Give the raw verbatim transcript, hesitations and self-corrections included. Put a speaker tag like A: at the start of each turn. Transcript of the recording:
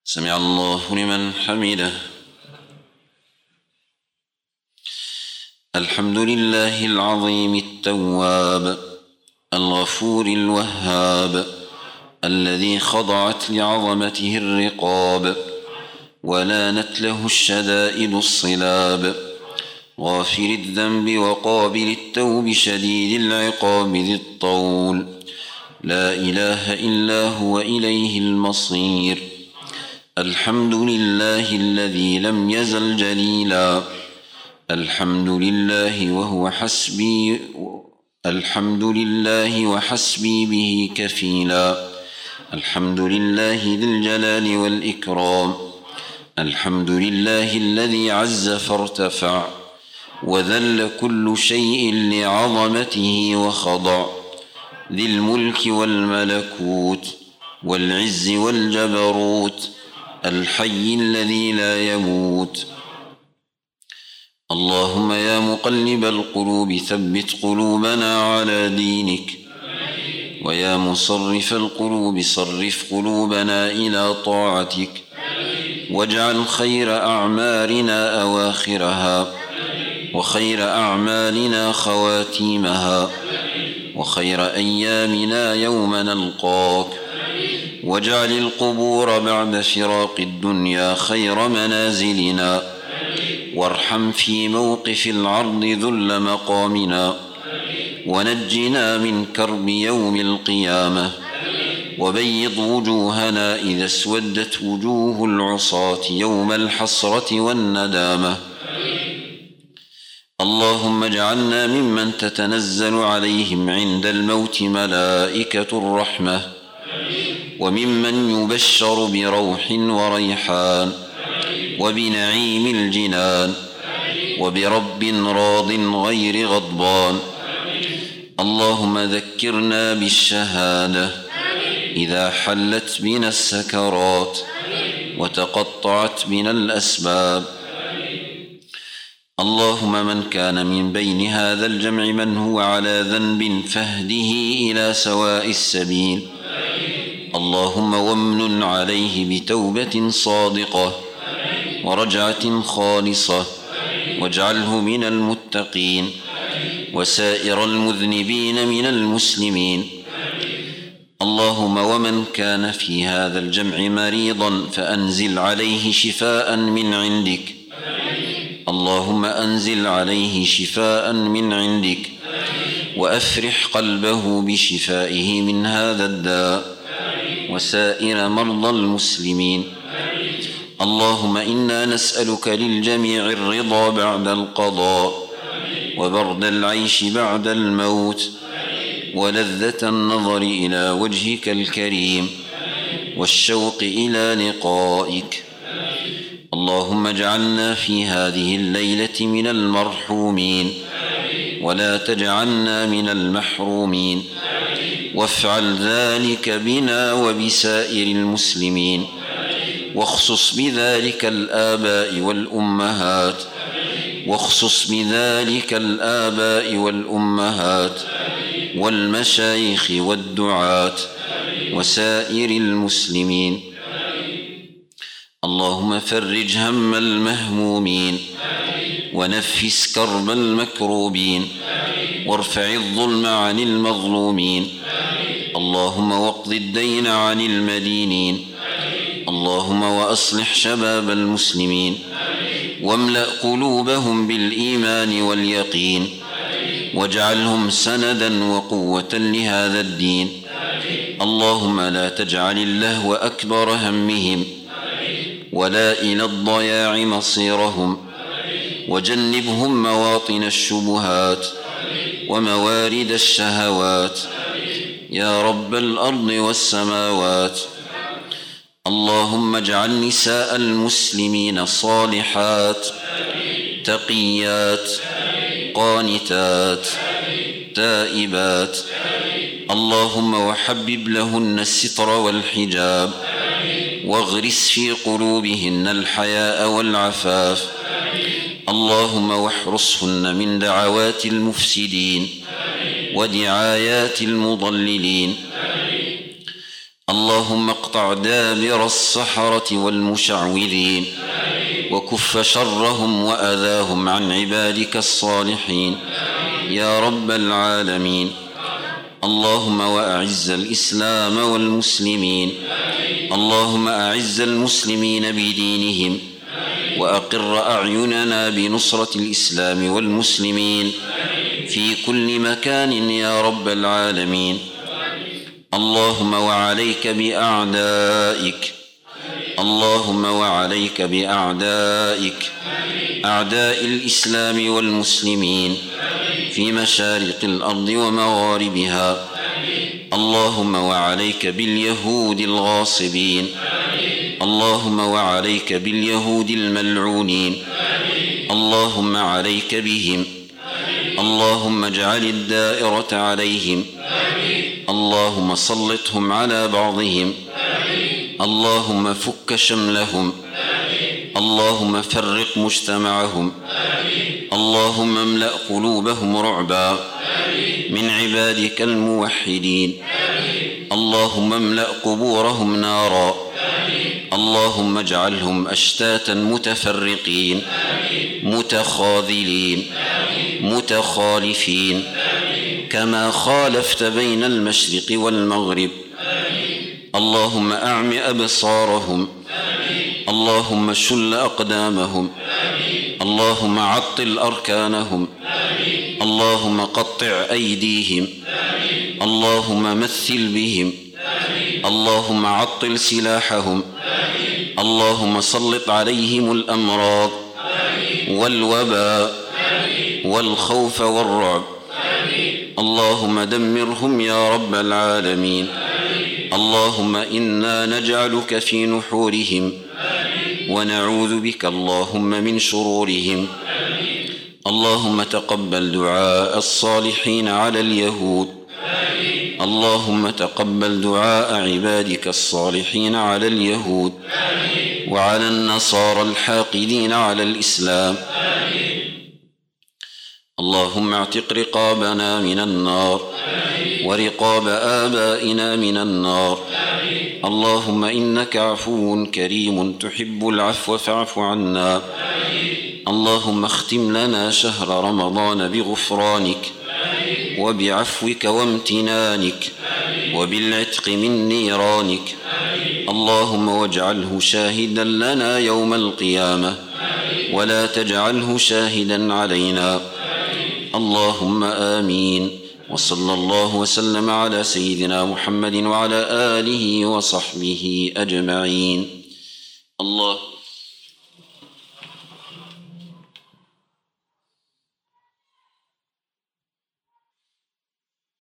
A: سمع الله لمن حمده. الحمد لله العظيم التواب الغفور الوهاب الذي خضعت لعظمته الرقاب ولانت له الشدائد الصلاب، غافر الذنب وقابل التوب شديد العقاب ذي الطول، لا إله إلا هو إليه المصير. الحمد لله الذي لم يزل جليلا، الحمد لله وهو حسبي الحمد لله وحسبي به كفيلا، الحمد لله ذي الجلال والإكرام، الحمد لله الذي عز فارتفع وذل كل شيء لعظمته وخضع، ذي الملك والملكوت والعز والجبروت، الحي الذي لا يموت. اللهم يا مقلب القلوب ثبت قلوبنا على دينك، ويا مصرف القلوب صرف قلوبنا إلى طاعتك، واجعل خير أعمالنا أواخرها، وخير أعمالنا خواتيمها، وخير أيامنا يوم نلقاك، واجعل القبور بعد فراق الدنيا خير منازلنا، وارحم في موقف العرض ذل مقامنا، ونجنا من كرب يوم القيامة، وبيض وجوهنا إذا اسودت وجوه العصاة يوم الحسرة والندامة. اللهم اجعلنا ممن تتنزل عليهم عند الموت ملائكة الرحمة، وممن يبشر بروح وريحان وبنعيم الجنان وبرب راض غير غضبان. اللهم ذكرنا بالشهادة إذا حلت بنا السكرات وتقطعت بنا الأسباب. اللهم من كان من بين هذا الجمع من هو على ذنب فاهده إلى سواء السبيل. اللهم وامن عليه بتوبة صادقة ورجعة خالصة، واجعله من المتقين، وسائر المذنبين من المسلمين. اللهم ومن كان في هذا الجمع مريضا فأنزل عليه شفاء من عندك. اللهم أنزل عليه شفاء من عندك، وأفرح قلبه بشفائه من هذا الداء وسائر مرضى المسلمين. اللهم إنا نسألك للجميع الرضا بعد القضاء، وبرد العيش بعد الموت، ولذة النظر إلى وجهك الكريم، والشوق إلى لقائك. اللهم اجعلنا في هذه الليلة من المرحومين، ولا تجعلنا من المحرومين، وافعل ذلك بنا وبسائر المسلمين، واخصص بذلك الآباء والأمهات واخصص بذلك الآباء والأمهات والمشايخ والدعاة وسائر المسلمين. اللهم فرج هم المهمومين، ونفس كرب المكروبين، وارفع الظلم عن المظلومين. اللهم واقض الدين عن المدينين. اللهم وأصلح شباب المسلمين، واملأ قلوبهم بالإيمان واليقين، واجعلهم سندا وقوة لهذا الدين. اللهم لا تجعل اللهو أكبر همهم، ولا إلى الضياع مصيرهم، وجنبهم مواطن الشبهات وموارد الشهوات يا رب الأرض والسماوات. اللهم اجعل نساء المسلمين صالحات تقيات قانتات تائبات. اللهم وحبب لهن الستر والحجاب، واغرس في قلوبهن الحياء والعفاف. اللهم واحرسهن من دعوات المفسدين ودعايات المضللين. اللهم اقطع دابر السحرة والمشعوذين وكف شرهم وأذاهم عن عبادك الصالحين يا رب العالمين. اللهم وأعز الإسلام والمسلمين. اللهم أعز المسلمين بدينهم وأقر أعيننا بنصرة الإسلام والمسلمين في كل مكان يا رب العالمين. اللهم وعليك بأعدائك. اللهم وعليك بأعدائك أعداء الإسلام والمسلمين في مشارق الأرض ومغاربها. اللهم وعليك باليهود الغاصبين. اللهم وعليك باليهود الملعونين. اللهم عليك بهم. اللهم اجعل الدائرة عليهم. اللهم سلطهم على بعضهم. اللهم فك شملهم. اللهم فرق مجتمعهم. اللهم املأ قلوبهم رعبا من عبادك الموحدين. اللهم املأ قبورهم نارا. اللهم اجعلهم أشتاتا متفرقين متخاذلين متخالفين كما خالفت بين المشرق والمغرب. اللهم أعم أبصارهم. اللهم شل أقدامهم. اللهم عطل أركانهم. اللهم قطع أيديهم. اللهم مثل بهم. اللهم عطل سلاحهم. اللهم سلط عليهم الأمراض والوباء والخوف والرعب. اللهم دمرهم يا رب العالمين. اللهم إنا نجعلك في نحورهم ونعوذ بك اللهم من شرورهم. اللهم تقبل دعاء الصالحين على اليهود. اللهم تقبل دعاء عبادك الصالحين على اليهود وعلى النصارى الحاقدين على الإسلام. اللهم اعتق رقابنا من النار ورقاب آبائنا من النار. اللهم إنك عفو كريم تحب العفو فاعف عنا. اللهم اختم لنا شهر رمضان بغفرانك وبعفوك وامتنانك وبالعتق من نيرانك. اللهم واجعله شاهدا لنا يوم القيامة ولا تجعله شاهدا علينا. اللهم آمين. وصلى الله وسلم على سيدنا محمد وعلى آله وصحبه أجمعين. الله